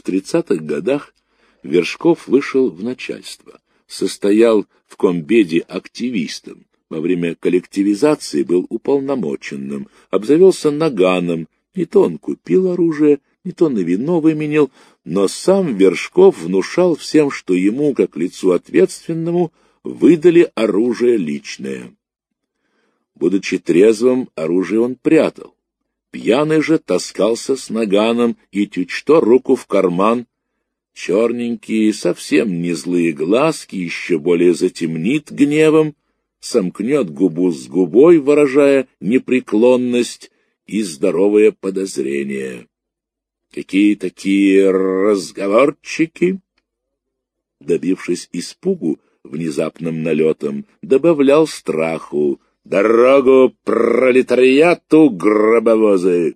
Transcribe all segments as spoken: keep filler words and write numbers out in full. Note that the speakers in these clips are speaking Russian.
В тридцатых годах Вершков вышел в начальство, состоял в комбеде активистом, во время коллективизации был уполномоченным, обзавелся наганом, не то он купил оружие, не то на вино выменил, но сам Вершков внушал всем, что ему, как лицу ответственному, выдали оружие личное. Будучи трезвым, оружие он прятал. Пьяный же таскался с наганом и чуть что руку в карман. Черненькие, совсем не злые глазки еще более затемнит гневом, сомкнет губу с губой, выражая непреклонность и здоровое подозрение. Какие такие разговорчики! Добившись испугу внезапным налетом, добавлял страху: «Дорогу пролетариату, гробовозы!»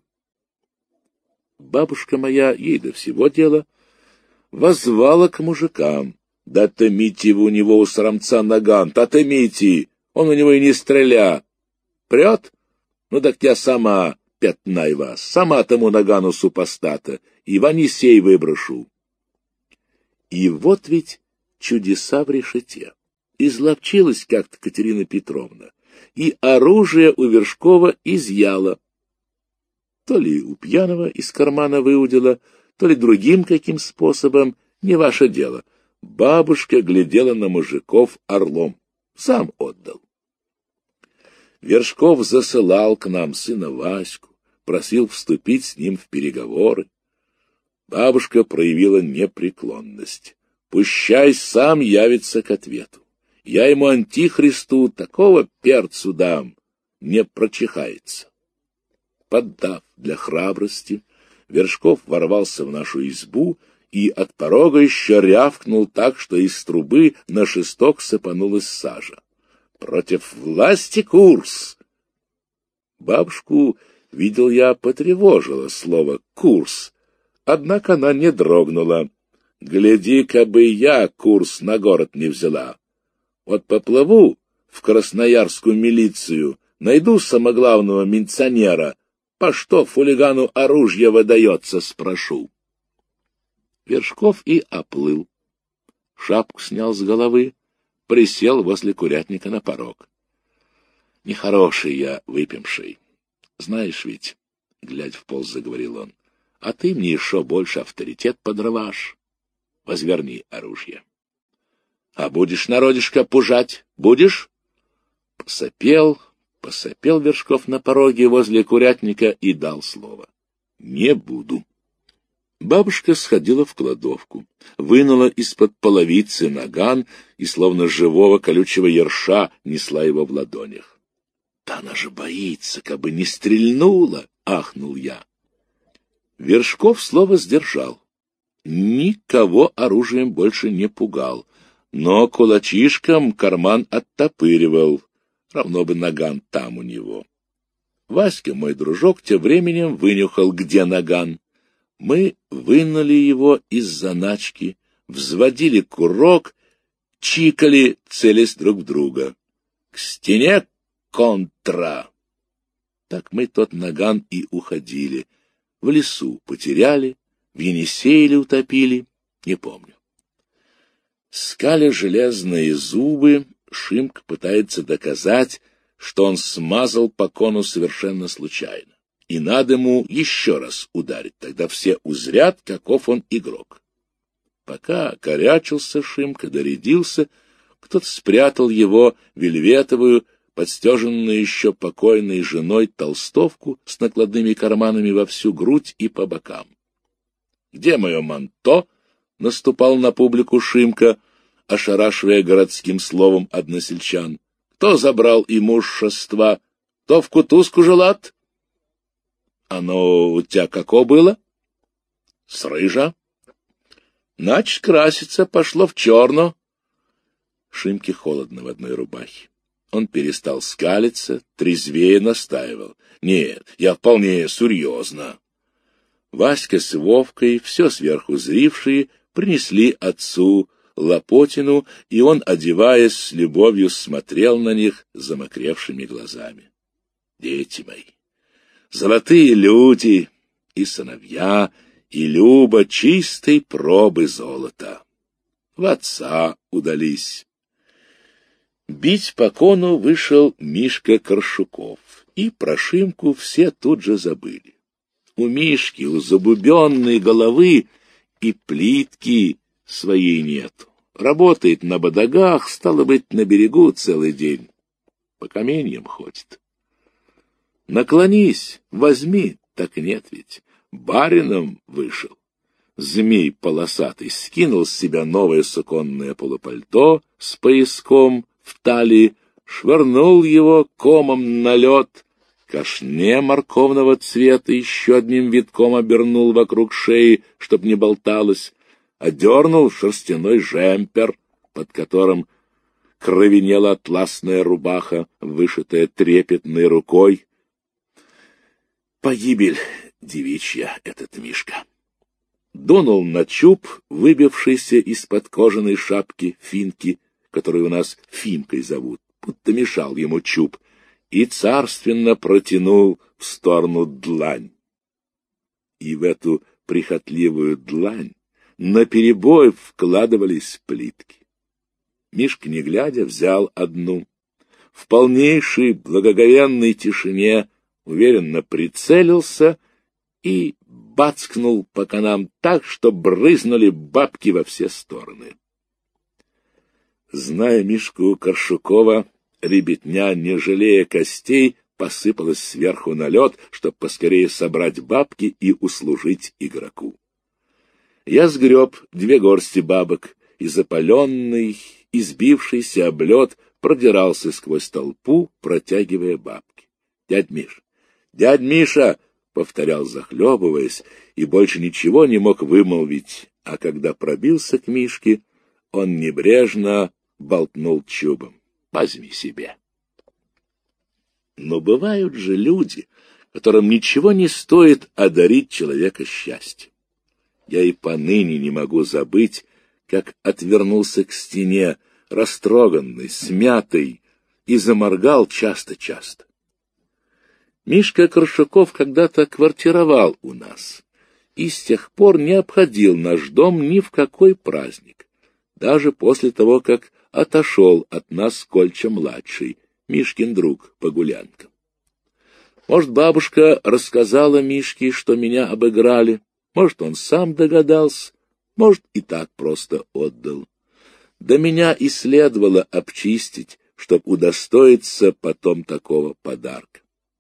Бабушка моя, ей до всего дела, воззвала к мужикам: «Да отымите у него у срамца наган, отымите, он у него и не стреля. Прет? Ну так я сама пятнай вас, сама тому нагану супостата, и Ванисей выброшу». И вот ведь чудеса в решете. Изловчилась как-то Катерина Петровна, и оружие у Вершкова изъяла. То ли у пьяного из кармана выудила, то ли другим каким способом, не ваше дело. Бабушка глядела на мужиков орлом, сам отдал. Вершков засылал к нам сына Ваську, просил вступить с ним в переговоры. Бабушка проявила непреклонность. Пущай сам явится к ответу. Я ему, антихристу, такого перцу дам, не прочихается. Поддав для храбрости, Вершков ворвался в нашу избу и от порога еще рявкнул так, что из трубы на шесток сыпанулась сажа. «Против власти курс!» Бабушку, видел я, потревожило слово «курс», однако она не дрогнула. «Гляди-ка бы я курс на город не взяла. Вот поплыву в красноярскую милицию, найду самоглавного милиционера, по что фулигану оружие выдается, спрошу». Вершков и оплыл. Шапку снял с головы, присел возле курятника на порог. «Нехороший я выпивший. Знаешь ведь, — глядя в пол, заговорил он, — а ты мне еще больше авторитет подрываешь. Возверни оружие. А будешь, народишко, пужать? Будешь?» Посопел, посопел Вершков на пороге возле курятника и дал слово: «Не буду». Бабушка сходила в кладовку, вынула из-под половицы наган и, словно живого колючего ерша, несла его в ладонях. «Да она же боится, кабы не стрельнула!» — ахнул я. Вершков слово сдержал. Никого оружием больше не пугал, но кулачишком карман оттопыривал, равно бы наган там у него. Васька, мой дружок, тем временем вынюхал, где наган. Мы вынули его из заначки, взводили курок, чикали, целясь друг в друга. «К стене контра!» Так мы тот наган и уходили. В лесу потеряли, в Енисейле утопили, не помню. Скаля железные зубы, Шимк пытается доказать, что он смазал по кону совершенно случайно. И надо ему еще раз ударить, тогда все узрят, каков он игрок. Пока корячился Шимка, дорядился, кто-то спрятал его вельветовую, подстеженную еще покойной женой толстовку с накладными карманами во всю грудь и по бокам. «Где мое манто?» — наступал на публику Шимка, ошарашивая городским словом односельчан. «Кто забрал имущество? Кто в кутузку желат?» «Оно у тебя како было?» «С рыжа». «Значит, краситься пошло в черно». Шимке холодно в одной рубахе. Он перестал скалиться, трезвее настаивал. «Нет, я вполне серьезно». Васька с Вовкой, все сверху зрившие, принесли отцу Лопотину, и он, одеваясь, с любовью смотрел на них замокревшими глазами. «Дети мои, золотые люди, и сыновья, и Люба чистой пробы золота. В отца удались. Бить по кону вышел Мишка Коршуков, и про Шимку все тут же забыли. У Мишки, у забубенной головы и плитки своей нету. Работает на бодогах, стало быть, на берегу целый день. По каменьям ходит. Наклонись, возьми, так нет ведь. Барином вышел. Змей полосатый скинул с себя новое суконное полупальто с пояском в талии, швырнул его комом на лед, кашне морковного цвета еще одним витком обернул вокруг шеи, чтоб не болталось, одернул шерстяной жемпер, под которым кровенела атласная рубаха, вышитая трепетной рукой. Погибель девичья этот Мишка. Дунул на чуб, выбившийся из-под кожаной шапки финки, которую у нас Фимкой зовут, будто мешал ему чуб, и царственно протянул в сторону длань. И в эту прихотливую длань наперебой вкладывались плитки. Мишка, не глядя, взял одну. В полнейшей благоговенной тишине уверенно прицелился и бацкнул по конам так, что брызнули бабки во все стороны. Зная Мишку Коршукова, ребятня, не жалея костей, посыпалась сверху на лед, чтоб поскорее собрать бабки и услужить игроку. Я сгреб две горсти бабок, и запаленный, избившийся об лед продирался сквозь толпу, протягивая бабки. — Дядь Миш! Дядь Миша! — повторял, захлебываясь, и больше ничего не мог вымолвить, а когда пробился к Мишке, он небрежно болтнул чубом. — Возьми себе. Но бывают же люди, которым ничего не стоит одарить человека счастьем. Я и поныне не могу забыть, как отвернулся к стене, растроганный, смятый, и заморгал часто-часто. Мишка Коршуков когда-то квартировал у нас и с тех пор не обходил наш дом ни в какой праздник, даже после того, как отошел от нас Кольча-младший, Мишкин друг по гулянкам. Может, бабушка рассказала Мишке, что меня обыграли, может, он сам догадался, может, и так просто отдал. Да меня и следовало обчистить, чтоб удостоиться потом такого подарка.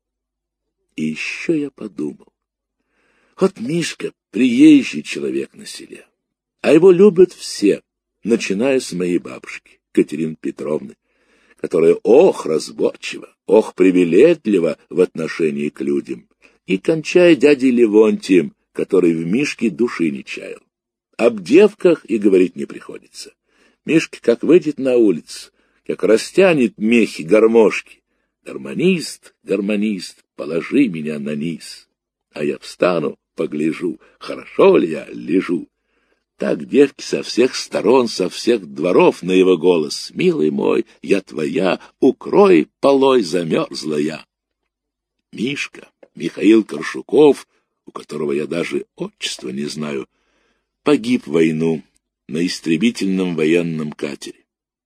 И еще я подумал, вот Мишка — приезжий человек на селе, а его любят все, начиная с моей бабушки, Катерины Петровны, которая ох разборчива, ох привередлива в отношении к людям, и кончая дядей Левонтием, который в Мишке души не чаял. Об девках и говорить не приходится. Мишка как выйдет на улицу, как растянет мехи гармошки. Гармонист, гармонист, положи меня на низ. А я встану, погляжу, хорошо ли я лежу. Так девки со всех сторон, со всех дворов на его голос: «Милый мой, я твоя, укрой полой замерзла я». Мишка, Михаил Коршуков, у которого я даже отчества не знаю, погиб в войну на истребительном военном катере.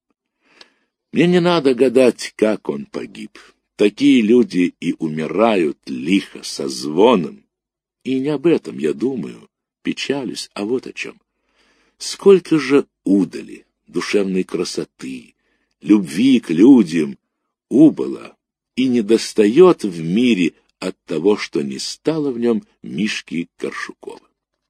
Мне не надо гадать, как он погиб. Такие люди и умирают лихо, со звоном. И не об этом я думаю, печалюсь, а вот о чем. Сколько же удали, душевной красоты, любви к людям убыло и недостает в мире от того, что не стало в нем Мишки Коршукова.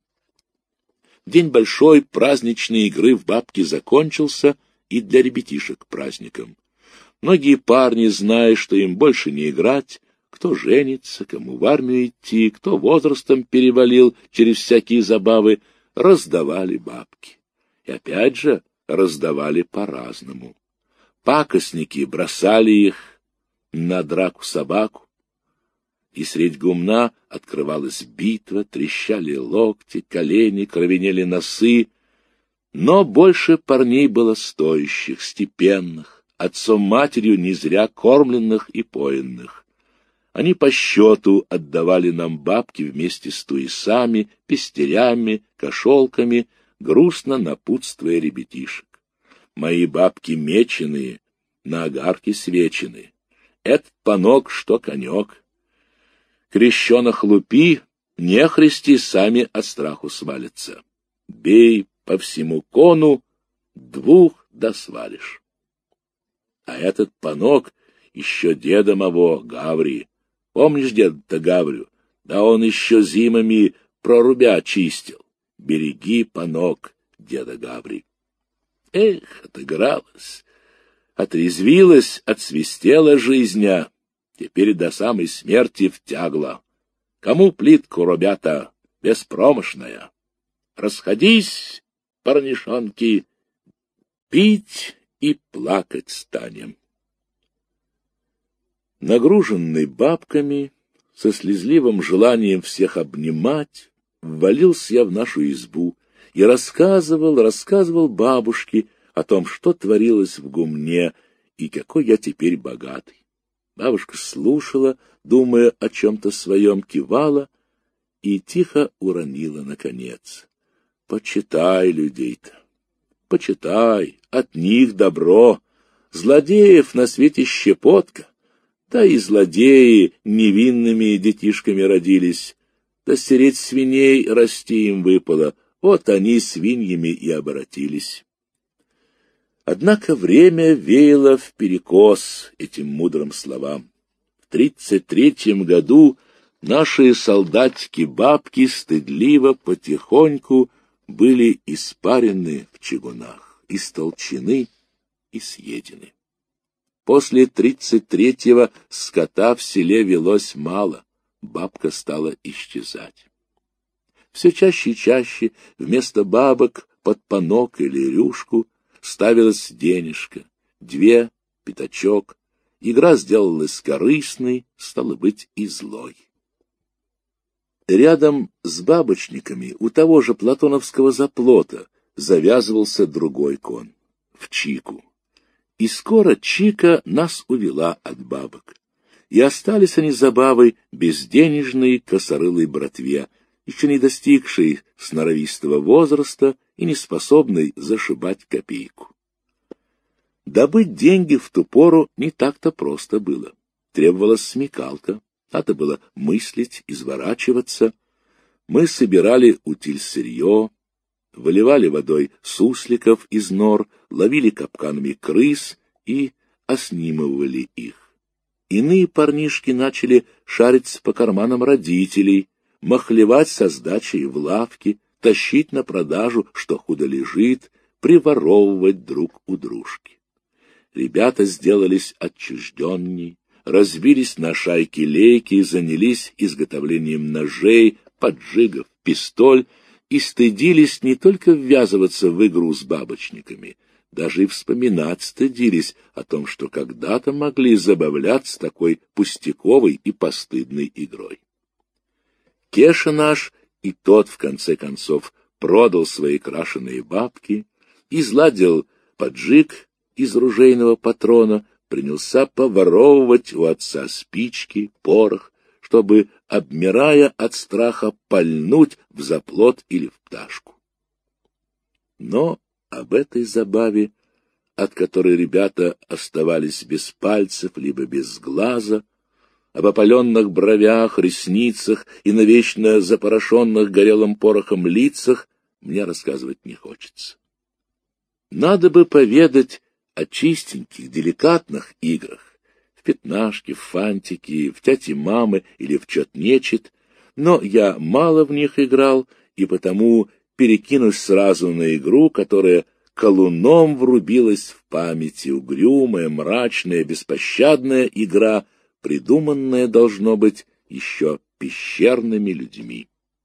День большой праздничной игры в бабки закончился, и для ребятишек праздником. Многие парни, зная, что им больше не играть, кто женится, кому в армию идти, кто возрастом перевалил через всякие забавы, раздавали бабки. И опять же раздавали по-разному. Пакостники бросали их на драку-собаку, и средь гумна открывалась битва, трещали локти, колени, кровенели носы. Но больше парней было стоящих, степенных, отцом-матерью не зря кормленных и поенных. Они по счету отдавали нам бабки вместе с туесами, пестерями, кошелками, грустно напутствуя ребятишек. Мои бабки меченые, на огарке свечены. Этот панок, что конек. Крещеных лупи, нехристи сами от страху свалятся. Бей по всему кону, двух да свалишь. А этот панок еще деда моего Гаври. Помнишь деда-то Гаврю? Да он еще зимами прорубя чистил. Береги, панок, деда Гаври. Эх, отыгралась, отрезвилась, отсвистела жизнь, теперь до самой смерти втягла. Кому плитку, ребята, беспромощная? Расходись, парнишонки, пить и плакать станем. Нагруженный бабками, со слезливым желанием всех обнимать, ввалился я в нашу избу и рассказывал, рассказывал бабушке о том, что творилось в гумне и какой я теперь богатый. Бабушка слушала, думая о чем-то своем, кивала и тихо уронила наконец: «Почитай людей-то, почитай, от них добро, злодеев на свете щепотка, да и злодеи невинными детишками родились, да стереть свиней расти им выпало, вот они свиньями и оборотились». Однако время веяло вперекос этим мудрым словам. В тридцать третьем году наши солдатики-бабки стыдливо потихоньку были испарены в чугунах, истолчены и съедены. После тридцать третьего скота в селе велось мало, бабка стала исчезать. Все чаще и чаще вместо бабок под панок или рюшку ставилась денежка, две, пятачок. Игра сделалась корыстной, стало быть, и злой. Рядом с бабочниками у того же платоновского заплота завязывался другой кон — в чику. И скоро чика нас увела от бабок. И остались они забавой безденежной косорылой братве, еще не достигшей сноровистого возраста и не способной зашибать копейку. Добыть деньги в ту пору не так-то просто было. Требовалась смекалка, надо было мыслить, изворачиваться. Мы собирали утиль-сырье, выливали водой сусликов из нор, ловили капканами крыс и оснимывали их. Иные парнишки начали шариться по карманам родителей, махлевать со сдачей в лавке, тащить на продажу, что худо лежит, приворовывать друг у дружки. Ребята сделались отчужденней, разбились на шайки-лейки, занялись изготовлением ножей, поджигов, пистоль и стыдились не только ввязываться в игру с бабочниками, даже и вспоминать стыдились о том, что когда-то могли забавляться такой пустяковой и постыдной игрой. Кеша наш и тот, в конце концов, продал свои крашеные бабки, изладил поджиг из ружейного патрона, принялся поворовывать у отца спички, порох, чтобы, обмирая от страха, пальнуть в заплот или в пташку. Но об этой забаве, от которой ребята оставались без пальцев либо без глаза, об опаленных бровях, ресницах и навечно запорошенных горелым порохом лицах мне рассказывать не хочется. Надо бы поведать о чистеньких, деликатных играх, в пятнашки, в фантики, в тяти-мамы или в чет-нечет, но я мало в них играл, и потому перекинусь сразу на игру, которая колуном врубилась в памяти, угрюмая, мрачная, беспощадная игра, придуманная, должно быть, еще пещерными людьми.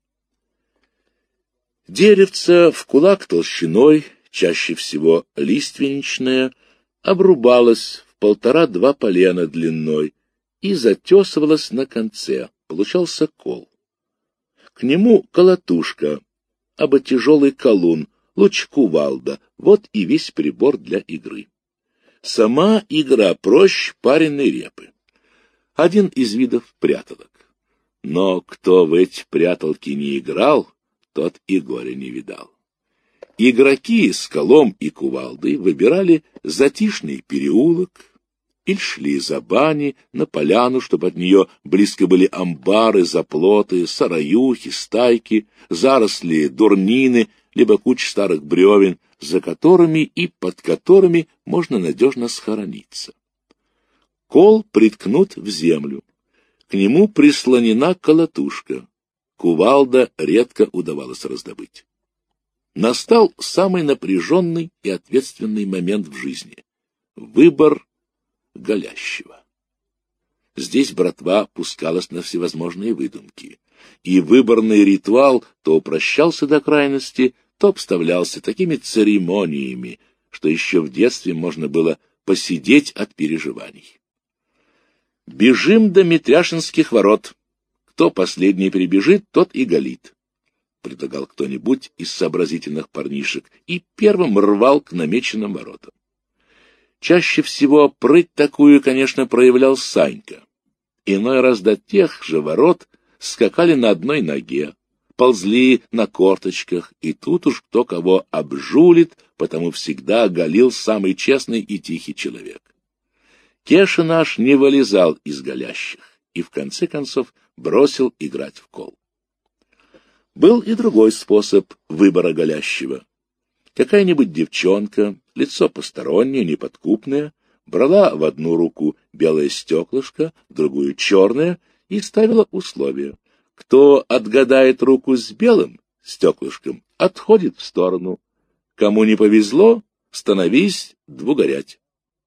Деревце в кулак толщиной, чаще всего лиственничное, обрубалось в полтора-два полена длиной и затесывалось на конце, получался кол. К нему колотушка, абы тяжелый колун, луч кувалда, вот и весь прибор для игры. Сама игра проще пареной репы. один из видов пряталок. Но кто в эти пряталки не играл, тот и горя не видал. Игроки с колом и кувалдой выбирали затишный переулок или шли за бани на поляну, чтобы от нее близко были амбары, заплоты, сараюхи, стайки, заросли, дурнины, либо куча старых бревен, за которыми и под которыми можно надежно схорониться. Кол приткнут в землю. К нему прислонена колотушка. Кувалда редко удавалось раздобыть. Настал самый напряженный и ответственный момент в жизни — выбор голящего. Здесь братва пускалась на всевозможные выдумки, и выборный ритуал то упрощался до крайности, то обставлялся такими церемониями, что еще в детстве можно было посидеть от переживаний. «Бежим до Митряшинских ворот. Кто последний прибежит, тот и голит», — предлагал кто-нибудь из сообразительных парнишек и первым рвал к намеченным воротам. Чаще всего прыть такую, конечно, проявлял Санька. Иной раз до тех же ворот скакали на одной ноге, ползли на корточках, и тут уж кто кого обжулит, потому всегда голил самый честный и тихий человек. Кеша наш не вылезал из голящих и, в конце концов, бросил играть в кол. Был и другой способ выбора голящего. Какая-нибудь девчонка, лицо постороннее, неподкупное, брала в одну руку белое стеклышко, в другую черное, и ставила условие. Кто отгадает руку с белым стеклышком, отходит в сторону. Кому не повезло, становись двугорять.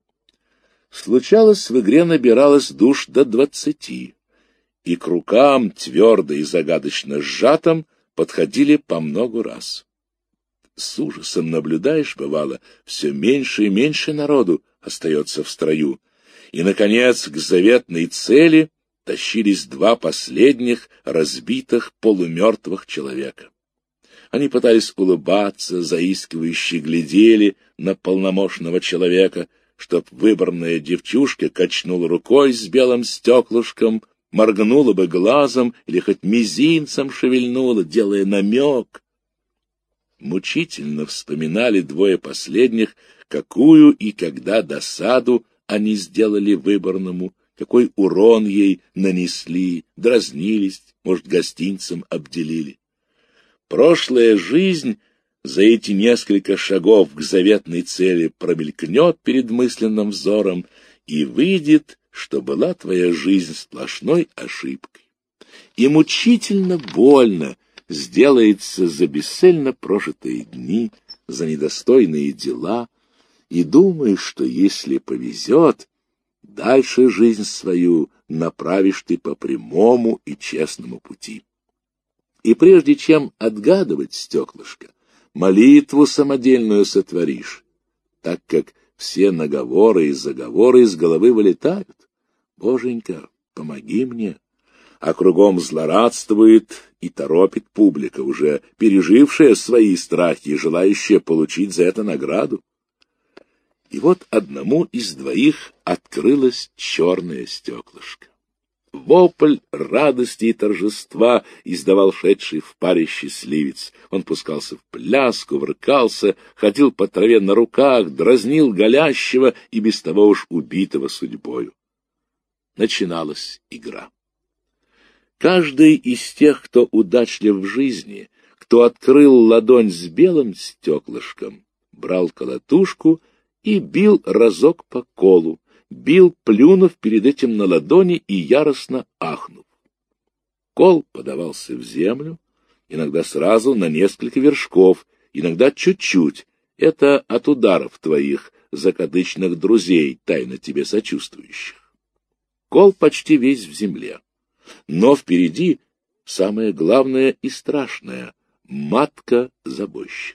Случалось, в игре набиралось душ до двадцати, и к рукам, твердо и загадочно сжатым, подходили по много раз. С ужасом наблюдаешь, бывало, все меньше и меньше народу остается в строю, и, наконец, к заветной цели тащились два последних разбитых полумертвых человека. Они пытались улыбаться, заискивающе глядели на полномочного человека, чтоб выборная девчушка качнула рукой с белым стеклышком, моргнула бы глазом или хоть мизинцем шевельнула, делая намек. Мучительно вспоминали двое последних, какую и когда досаду они сделали выборному, какой урон ей нанесли, дразнились, может, гостинцем обделили. Прошлая жизнь за эти несколько шагов к заветной цели промелькнет перед мысленным взором, и выйдет, что была твоя жизнь сплошной ошибкой. И мучительно больно сделается за бесцельно прожитые дни, за недостойные дела, и думаешь, что если повезет, дальше жизнь свою направишь ты по прямому и честному пути. И прежде чем отгадывать стеклышко, молитву самодельную сотворишь, так как все наговоры и заговоры из головы вылетают. Боженька, помоги мне. А кругом злорадствует и торопит публика, уже пережившая свои страхи и желающая получить за это награду. И вот одному из двоих открылось черное стеклышко. Вопль радости и торжества издавал шедший в паре счастливец. Он пускался в пляску, врыкался, ходил по траве на руках, дразнил голящего и без того уж убитого судьбою. Начиналась игра. Каждый из тех, кто удачлив в жизни, кто открыл ладонь с белым стеклышком, брал колотушку и бил разок по колу, бил, плюнув перед этим на ладони и яростно ахнув. Кол подавался в землю, иногда сразу на несколько вершков, иногда чуть-чуть. Это от ударов твоих закадычных друзей, тайно тебе сочувствующих. Кол почти весь в земле. Но впереди самое главное и страшное — матка-забойщик.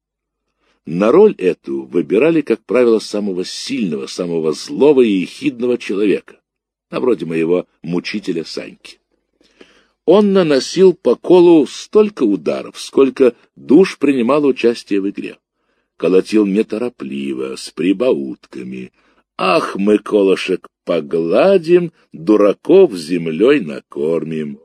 На роль эту выбирали, как правило, самого сильного, самого злого и ехидного человека, на вроде моего мучителя Саньки. Он наносил по колу столько ударов, сколько душ принимало участие в игре. Колотил неторопливо, с прибаутками, Ах, мы колышек погладим, дураков землей накормим.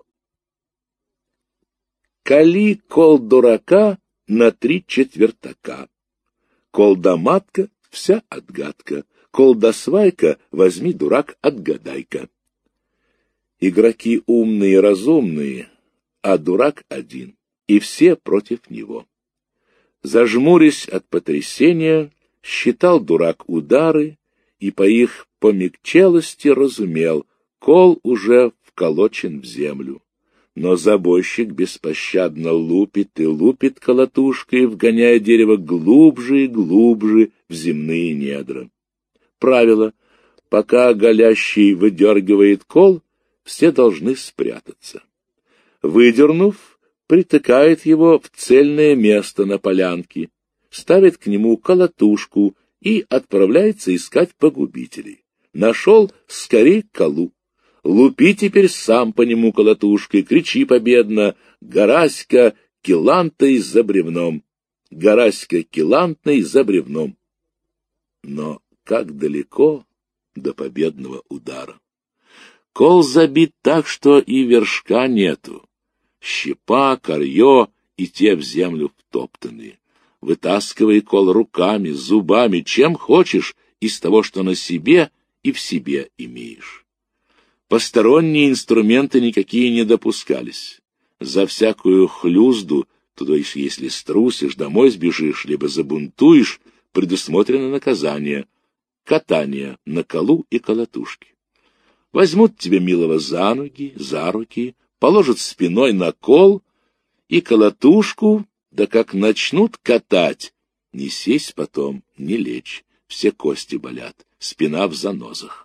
Кали кол дурака на три четвертака. Кол да матка, вся отгадка. Кол да свайка, возьми, дурак, отгадай-ка. Игроки умные и разумные, а дурак один, и все против него. Зажмурясь от потрясения, считал дурак удары, и по их помягчелости разумел, кол уже вколочен в землю. Но забойщик беспощадно лупит и лупит колотушкой, вгоняя дерево глубже и глубже в земные недра. Правило: пока голящий выдергивает кол, все должны спрятаться. Выдернув, притыкает его в цельное место на полянке, ставит к нему колотушку и отправляется искать погубителей. Нашел — скорей к колу. Лупи теперь сам по нему колотушкой, кричи победно: «Гораська килантой за бревном! Гораська килантной за бревном!» Но как далеко до победного удара! Кол забит так, что и вершка нету. Щепа, корье и те в землю втоптанные. Вытаскивай кол руками, зубами, чем хочешь из того, что на себе и в себе имеешь. Посторонние инструменты никакие не допускались. За всякую хлюзду, то есть если струсишь, домой сбежишь, либо забунтуешь, предусмотрено наказание — катание на колу и колотушке. Возьмут тебя, милого, за ноги, за руки, положат спиной на кол и колотушку, да как начнут катать, не сесть потом, не лечь, все кости болят, спина в занозах.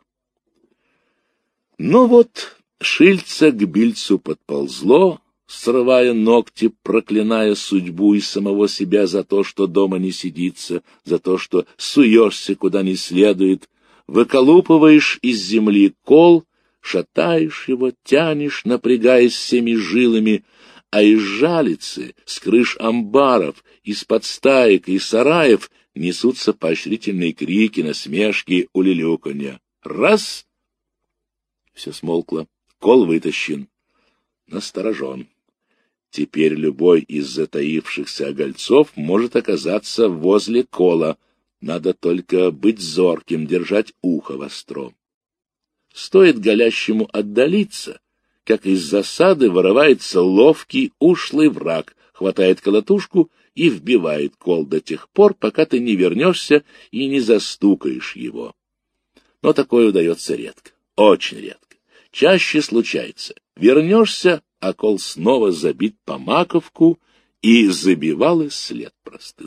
Но вот шильца к бильцу подползло, срывая ногти, проклиная судьбу и самого себя за то, что дома не сидится, за то, что суешься куда не следует, выколупываешь из земли кол, шатаешь его, тянешь, напрягаясь всеми жилами, а из жалицы, с крыш амбаров, из-под стаек и сараев несутся поощрительные крики, насмешки, улюлюканья. Раз! Все смолкло. Кол вытащен. Насторожен. Теперь любой из затаившихся огольцов может оказаться возле кола. Надо только быть зорким, держать ухо востро. Стоит голящему отдалиться, как из засады вырывается ловкий, ушлый враг, хватает колотушку и вбивает кол до тех пор, пока ты не вернешься и не застукаешь его. Но такое удается редко, очень редко. Чаще случается: вернешься, а кол снова забит по маковку, и забивалый след простыл.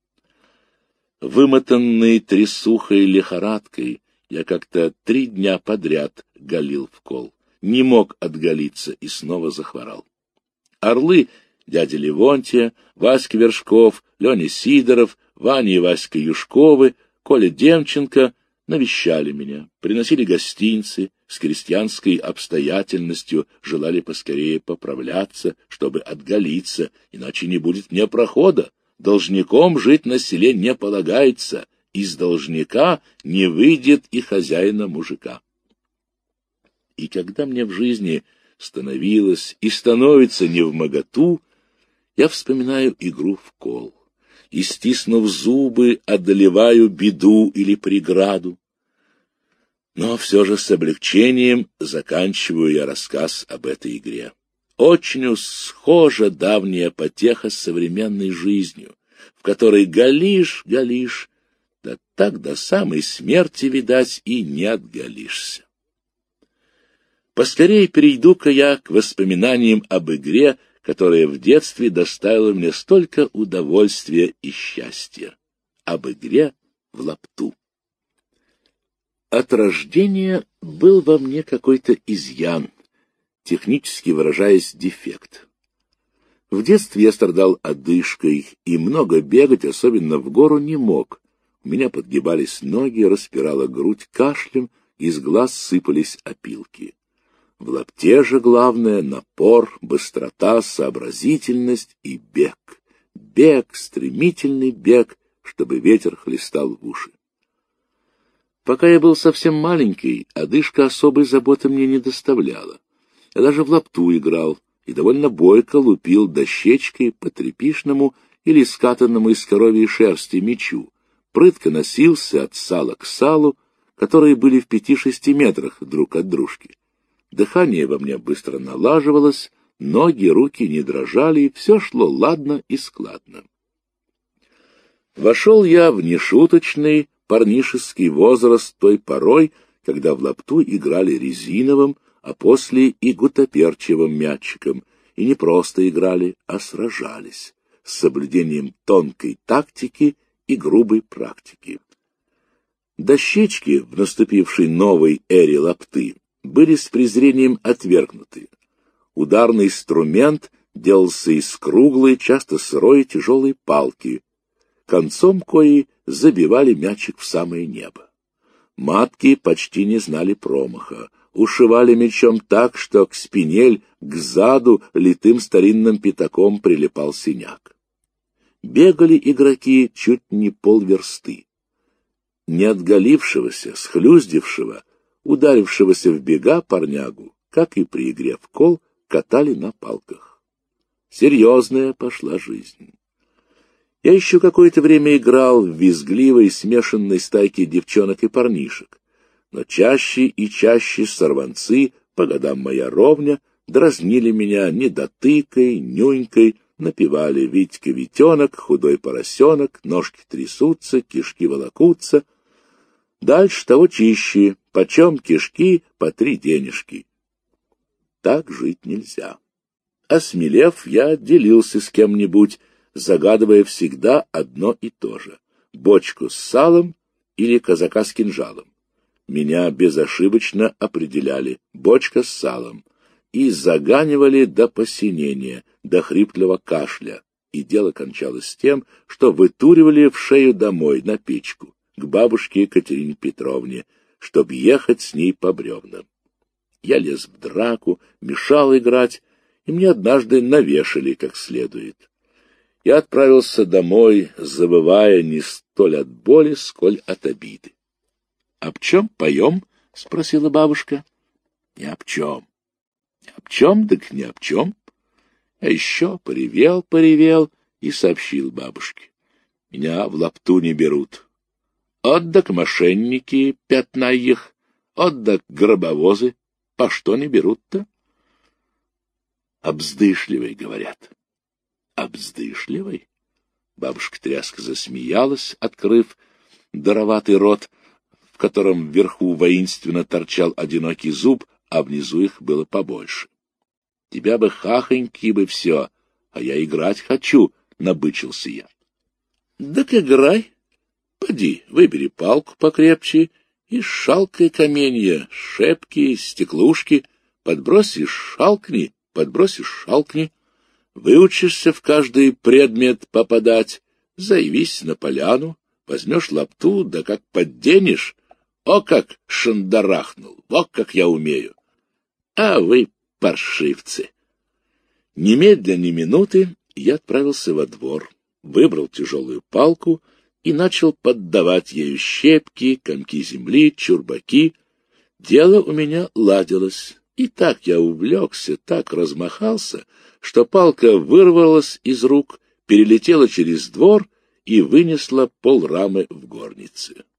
Вымотанный трясухой лихорадкой, я как-то три дня подряд галил в кол. Не мог отгалиться и снова захворал. Орлы дядя Левонтия, Васька Вершков, Леня Сидоров, Ваня и Васька Юшковы, Коля Демченко навещали меня, приносили гостинцы, с крестьянской обстоятельностью желали поскорее поправляться, чтобы отгалиться, иначе не будет мне прохода. Должником жить на селе не полагается, из должника не выйдет и хозяина мужика. И когда мне в жизни становилось и становится невмоготу, я вспоминаю игру в кол и, стиснув зубы, одолеваю беду или преграду. Но все же с облегчением заканчиваю я рассказ об этой игре. Очень уж схожа давняя потеха с современной жизнью, в которой галишь, галишь, да так до самой смерти, видать, и не отгалишься. Поскорее перейду-ка я к воспоминаниям об игре, которая в детстве доставила мне столько удовольствия и счастья. Об игре в лапту. От рождения был во мне какой-то изъян, технически выражаясь, дефект. В детстве я страдал одышкой и много бегать, особенно в гору, не мог. У меня подгибались ноги, распирала грудь кашлем, из глаз сыпались опилки. В лапте же главное — напор, быстрота, сообразительность и бег. Бег, стремительный бег, чтобы ветер хлестал в уши. Пока я был совсем маленький, одышка особой заботы мне не доставляла. Я даже в лапту играл и довольно бойко лупил дощечкой по тряпишному или скатанному из коровьей шерсти мячу, прытко носился от сала к салу, которые были в пяти-шести метрах друг от дружки. Дыхание во мне быстро налаживалось, ноги, руки не дрожали, и все шло ладно и складно. Вошел я в нешуточный парнишеский возраст той порой, когда в лапту играли резиновым, а после и гутоперчивым мячиком, и не просто играли, а сражались, с соблюдением тонкой тактики и грубой практики. Дощечки в наступившей новой эре лапты были с презрением отвергнуты. Ударный инструмент делался из круглой, часто сырой тяжелой палки, концом коей забивали мячик в самое небо. Матки почти не знали промаха, ушивали мячом так, что к спине, к заду литым старинным пятаком прилипал синяк. Бегали игроки чуть не полверсты. Не отголившегося, схлюздившего, ударившегося в бега парнягу, как и при игре в кол, катали на палках. Серьезная пошла жизнь. Я еще какое-то время играл в визгливой смешанной стайке девчонок и парнишек, но чаще и чаще сорванцы, по годам моя ровня, дразнили меня недотыкой, нюнькой, напевали «Витька-витенок», «Худой поросенок», «Ножки трясутся», «Кишки волокутся». Дальше того чище, почем кишки, по три денежки. Так жить нельзя. Осмелев, я делился с кем-нибудь, загадывая всегда одно и то же — бочку с салом или казака с кинжалом. Меня безошибочно определяли бочка с салом и заганивали до посинения, до хриплого кашля, и дело кончалось тем, что вытуривали в шею домой на печку, к бабушке Екатерине Петровне, чтоб ехать с ней по бревнам. Я лез в драку, мешал играть, и мне однажды навешали как следует. Я отправился домой, забывая не столь от боли, сколь от обиды. — Об чем поем? — спросила бабушка. — Не об чем. — Не об чем, так не об чем. Я еще поревел-поревел и сообщил бабушке. Меня в лапту не берут. Отдак мошенники, пятна их, отдак гробовозы. По что не берут-то? Обздышливый, говорят. Обздышливый? Бабушка тряска засмеялась, открыв дароватый рот, в котором вверху воинственно торчал одинокий зуб, а внизу их было побольше. Тебя бы хахоньки бы все, а я играть хочу, — набычился я. — Так играй. Поди, выбери палку покрепче и шалкой каменья, шепки, стеклушки, подбросишь — шалкни, подбросишь — шалкни. Выучишься в каждый предмет попадать, заявись на поляну, возьмешь лапту, да как подденешь, о, как шандарахнул, о, как я умею. А вы паршивцы! Немедля ни минуты я отправился во двор, выбрал тяжелую палку и начал поддавать ею щепки, комки земли, чурбаки. Дело у меня ладилось, и так я увлекся, так размахался, что палка вырвалась из рук, перелетела через двор и вынесла полрамы в горнице.